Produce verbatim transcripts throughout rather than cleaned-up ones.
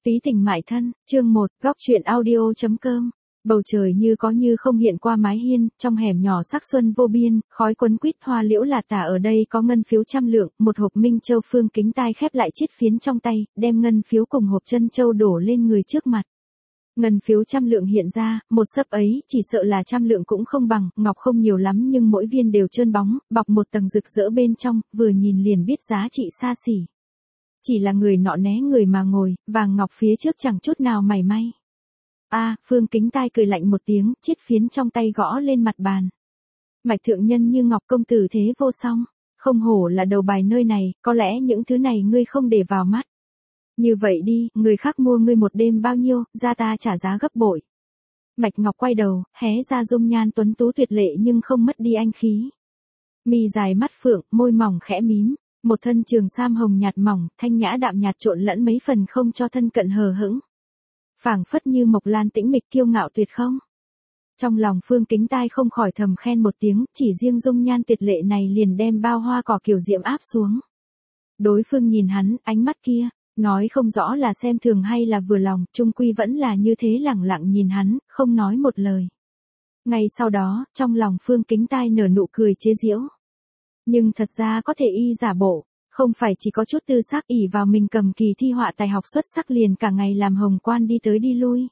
Túy tình mại thân, chương một, góc truyện audio.com. Bầu trời như có như không hiện qua mái hiên, trong hẻm nhỏ sắc xuân vô biên, khói quấn quýt hoa liễu là tả. Ở đây có ngân phiếu trăm lượng, một hộp Minh Châu. Phương Kính Tai khép lại chiếc phiến trong tay, đem ngân phiếu cùng hộp chân châu đổ lên người trước mặt. Ngân phiếu trăm lượng hiện ra, một xấp ấy, chỉ sợ là trăm lượng cũng không bằng, ngọc không nhiều lắm nhưng mỗi viên đều trơn bóng, bọc một tầng rực rỡ bên trong, vừa nhìn liền biết giá trị xa xỉ. Chỉ là người nọ né người mà ngồi, vàng ngọc phía trước chẳng chút nào mảy may. A, à, Phương Kính Tai cười lạnh một tiếng, chiếc phiến trong tay gõ lên mặt bàn. Mạch thượng nhân như ngọc, công tử thế vô song, không hổ là đầu bài nơi này, có lẽ những thứ này ngươi không để vào mắt. Như vậy đi, người khác mua ngươi một đêm bao nhiêu, ra ta trả giá gấp bội. Mạch Ngọc quay đầu, hé ra dung nhan tuấn tú tuyệt lệ nhưng không mất đi anh khí. Mi dài mắt phượng, môi mỏng khẽ mím, một thân trường sam hồng nhạt mỏng, thanh nhã đạm nhạt trộn lẫn mấy phần không cho thân cận hờ hững. Phảng phất như mộc lan tĩnh mịch kiêu ngạo tuyệt không. Trong lòng Phương Kính Tai không khỏi thầm khen một tiếng, chỉ riêng dung nhan tuyệt lệ này liền đem bao hoa cỏ kiều diễm áp xuống. Đối phương nhìn hắn, ánh mắt kia, nói không rõ là xem thường hay là vừa lòng, chung quy vẫn là như thế lẳng lặng nhìn hắn, không nói một lời. Ngay sau đó, trong lòng Phương Kính Tai nở nụ cười chế giễu. Nhưng thật ra có thể y giả bộ, không phải chỉ có chút tư sắc ỷ vào mình cầm kỳ thi họa tài học xuất sắc liền cả ngày làm hồng quan đi tới đi lui.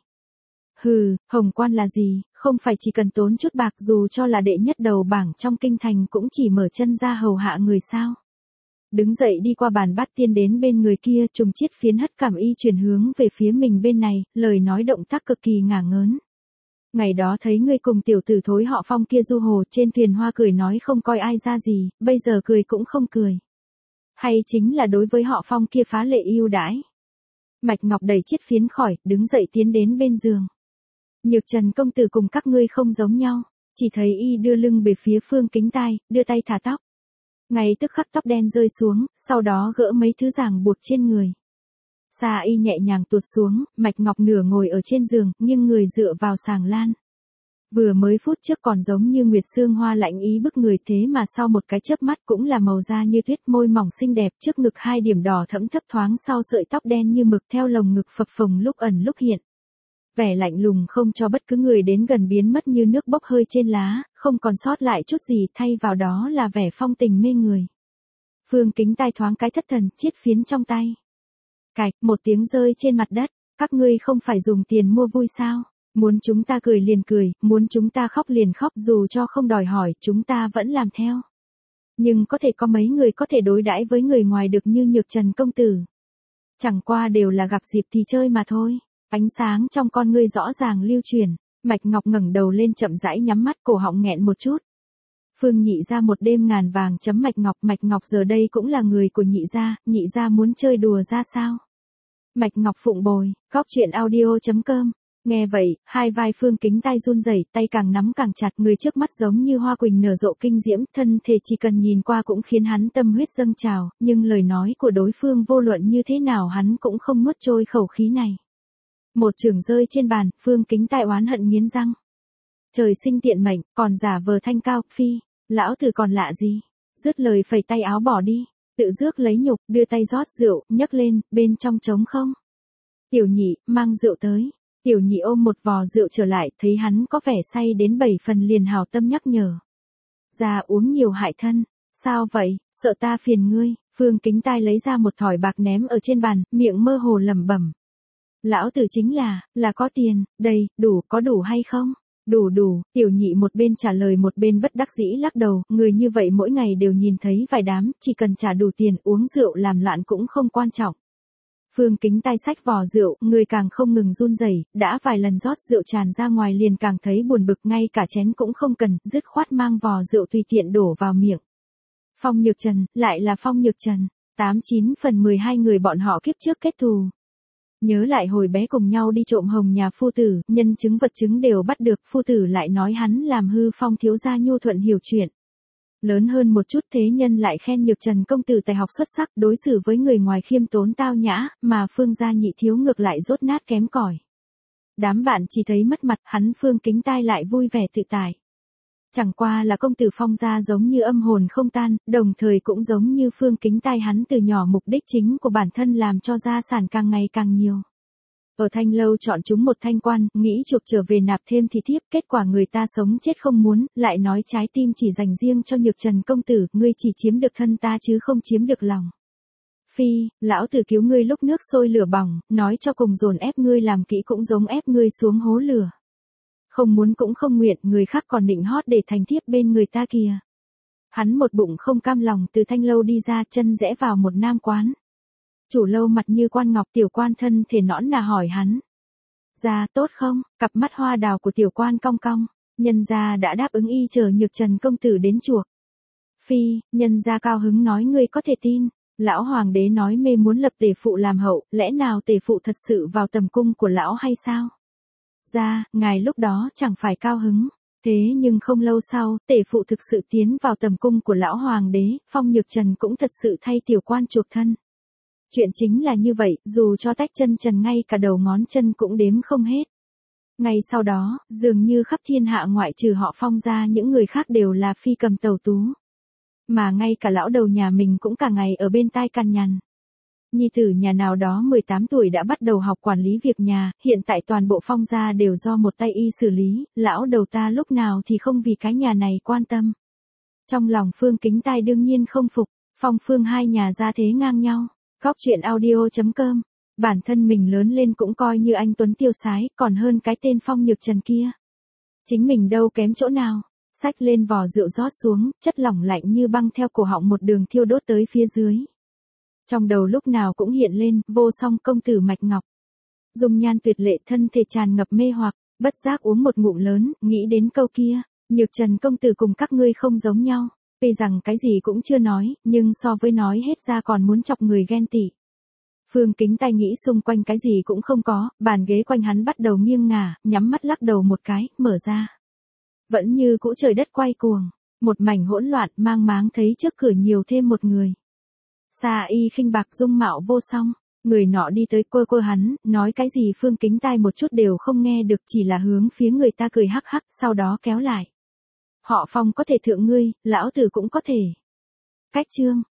Hừ, hồng quan là gì, không phải chỉ cần tốn chút bạc dù cho là đệ nhất đầu bảng trong kinh thành cũng chỉ mở chân ra hầu hạ người sao. Đứng dậy đi qua bàn bát tiên đến bên người kia, trùng chiết phiến hất cảm y chuyển hướng về phía mình bên này, lời nói động tác cực kỳ ngả ngớn. Ngày đó thấy ngươi cùng tiểu tử thối họ Phong kia du hồ trên thuyền hoa cười nói không coi ai ra gì, bây giờ cười cũng không cười. Hay chính là đối với họ Phong kia phá lệ ưu đãi. Mạch Ngọc đẩy chiếc phiến khỏi, đứng dậy tiến đến bên giường. Nhược Trần công tử cùng các ngươi không giống nhau, chỉ thấy y đưa lưng về phía Phương Kính Tai, đưa tay thả tóc. Ngay tức khắc tóc đen rơi xuống, sau đó gỡ mấy thứ ràng buộc trên người. Xa y nhẹ nhàng tuột xuống, Mạch Ngọc nửa ngồi ở trên giường, nhưng người dựa vào sàng lan. Vừa mới phút trước còn giống như nguyệt sương hoa lạnh ý bức người, thế mà sau một cái chớp mắt cũng là màu da như tuyết, môi mỏng xinh đẹp, trước ngực hai điểm đỏ thẫm thấp thoáng sau sợi tóc đen như mực theo lồng ngực phập phồng lúc ẩn lúc hiện. Vẻ lạnh lùng không cho bất cứ người đến gần biến mất như nước bốc hơi trên lá, không còn sót lại chút gì, thay vào đó là vẻ phong tình mê người. Phương Kính Tai thoáng cái thất thần, chiết phiến trong tay. Cạch, một tiếng rơi trên mặt đất, các ngươi không phải dùng tiền mua vui sao? Muốn chúng ta cười liền cười, muốn chúng ta khóc liền khóc, dù cho không đòi hỏi, chúng ta vẫn làm theo. Nhưng có thể có mấy người có thể đối đãi với người ngoài được như Nhược Trần công tử. Chẳng qua đều là gặp dịp thì chơi mà thôi. Ánh sáng trong con ngươi rõ ràng lưu truyền, Mạch Ngọc ngẩng đầu lên chậm rãi nhắm mắt, cổ họng nghẹn một chút. Phương Nhị gia một đêm ngàn vàng chấm Mạch Ngọc, Mạch Ngọc giờ đây cũng là người của Nhị gia, Nhị gia muốn chơi đùa ra sao? Mạch Ngọc phụng bồi, góc truyện audio.com. Nghe vậy, hai vai Phương Kính Tai run rẩy, tay càng nắm càng chặt, người trước mắt giống như hoa quỳnh nở rộ kinh diễm, thân thể chỉ cần nhìn qua cũng khiến hắn tâm huyết dâng trào, nhưng lời nói của đối phương vô luận như thế nào hắn cũng không nuốt trôi khẩu khí này. Một chưởng rơi trên bàn, Phương Kính Tai oán hận nghiến răng. Trời sinh tiện mệnh, còn giả vờ thanh cao, phi, lão tử còn lạ gì? Dứt lời phẩy tay áo bỏ đi, tự rước lấy nhục, đưa tay rót rượu, nhấc lên, bên trong trống không. Tiểu Nhị, mang rượu tới. Tiểu Nhị ôm một vò rượu trở lại, thấy hắn có vẻ say đến bảy phần liền hào tâm nhắc nhở. Ra uống nhiều hại thân, sao vậy, sợ ta phiền ngươi? Phương Kính Tai lấy ra một thỏi bạc ném ở trên bàn, miệng mơ hồ lẩm bẩm. Lão tử chính là, là có tiền, đây, đủ, có đủ hay không? Đủ đủ, Tiểu Nhị một bên trả lời một bên bất đắc dĩ lắc đầu, người như vậy mỗi ngày đều nhìn thấy vài đám, chỉ cần trả đủ tiền uống rượu làm loạn cũng không quan trọng. Phương Kính Tai xách vò rượu, người càng không ngừng run rẩy, đã vài lần rót rượu tràn ra ngoài liền càng thấy buồn bực, ngay cả chén cũng không cần, dứt khoát mang vò rượu tùy tiện đổ vào miệng. Phong Nhược Trần, lại là Phong Nhược Trần, tám chín phần mười hai người bọn họ kiếp trước kết thù. Nhớ lại hồi bé cùng nhau đi trộm hồng nhà phu tử, nhân chứng vật chứng đều bắt được, phu tử lại nói hắn làm hư Phong thiếu gia nhu thuận hiểu chuyện. Lớn hơn một chút thế nhân lại khen Nhược Trần công tử tài học xuất sắc, đối xử với người ngoài khiêm tốn tao nhã, mà Phương gia nhị thiếu ngược lại dốt nát kém cỏi. Đám bạn chỉ thấy mất mặt, hắn Phương Kính Tai lại vui vẻ tự tại. Chẳng qua là công tử Phong gia giống như âm hồn không tan, đồng thời cũng giống như Phương Kính Tai hắn từ nhỏ mục đích chính của bản thân làm cho gia sản càng ngày càng nhiều. Ở Thanh Lâu chọn chúng một thanh quan, nghĩ chuộc trở về nạp thêm thì thiếp, kết quả người ta sống chết không muốn, lại nói trái tim chỉ dành riêng cho Nhược Trần công tử, ngươi chỉ chiếm được thân ta chứ không chiếm được lòng. Phi, lão tử cứu ngươi lúc nước sôi lửa bỏng, nói cho cùng dồn ép ngươi làm kỹ cũng giống ép ngươi xuống hố lửa. Không muốn cũng không nguyện, người khác còn định hót để thành thiếp bên người ta kìa. Hắn một bụng không cam lòng từ Thanh Lâu đi ra, chân rẽ vào một nam quán. Chủ lâu mặt như quan ngọc, tiểu quan thân thể nõn nà hỏi hắn. Ra tốt không? Cặp mắt hoa đào của tiểu quan cong cong. Nhân gia đã đáp ứng y chờ Nhược Trần công tử đến chuộc. Phi, nhân gia cao hứng nói ngươi có thể tin. Lão hoàng đế nói mê muốn lập tể phụ làm hậu, lẽ nào tể phụ thật sự vào tầm cung của lão hay sao? Ra, ngài lúc đó chẳng phải cao hứng. Thế nhưng không lâu sau, tể phụ thực sự tiến vào tầm cung của lão hoàng đế, Phong Nhược Trần cũng thật sự thay tiểu quan chuộc thân. Chuyện chính là như vậy, dù cho tách chân trần ngay cả đầu ngón chân cũng đếm không hết. Ngay sau đó, dường như khắp thiên hạ ngoại trừ họ Phong ra những người khác đều là phi cầm tẩu tú. Mà ngay cả lão đầu nhà mình cũng cả ngày ở bên tai cằn nhằn. Nhi tử nhà nào đó mười tám tuổi đã bắt đầu học quản lý việc nhà, hiện tại toàn bộ Phong gia đều do một tay y xử lý, lão đầu ta lúc nào thì không vì cái nhà này quan tâm. Trong lòng Phương Kính Tai đương nhiên không phục, Phong Phương hai nhà gia thế ngang nhau. Góc truyện audio chấm com. Bản thân mình lớn lên cũng coi như anh tuấn tiêu sái, còn hơn cái tên Phong Nhược Trần kia. Chính mình đâu kém chỗ nào. Xách lên vò rượu rót xuống, chất lỏng lạnh như băng theo cổ họng một đường thiêu đốt tới phía dưới. Trong đầu lúc nào cũng hiện lên, vô song công tử Mạch Ngọc. Dung nhan tuyệt lệ, thân thể tràn ngập mê hoặc, bất giác uống một ngụm lớn, nghĩ đến câu kia, Nhược Trần công tử cùng các ngươi không giống nhau. Tuy rằng cái gì cũng chưa nói, nhưng so với nói hết ra còn muốn chọc người ghen tị. Phương Kính Tai nghĩ xung quanh cái gì cũng không có, bàn ghế quanh hắn bắt đầu nghiêng ngả, nhắm mắt lắc đầu một cái, mở ra. Vẫn như cũ trời đất quay cuồng, một mảnh hỗn loạn, mang máng thấy trước cửa nhiều thêm một người. Sa y khinh bạc dung mạo vô song, người nọ đi tới quơ quơ hắn, nói cái gì Phương Kính Tai một chút đều không nghe được, chỉ là hướng phía người ta cười hắc hắc, sau đó kéo lại. Họ Phong có thể thượng ngươi, lão tử cũng có thể. Cách chương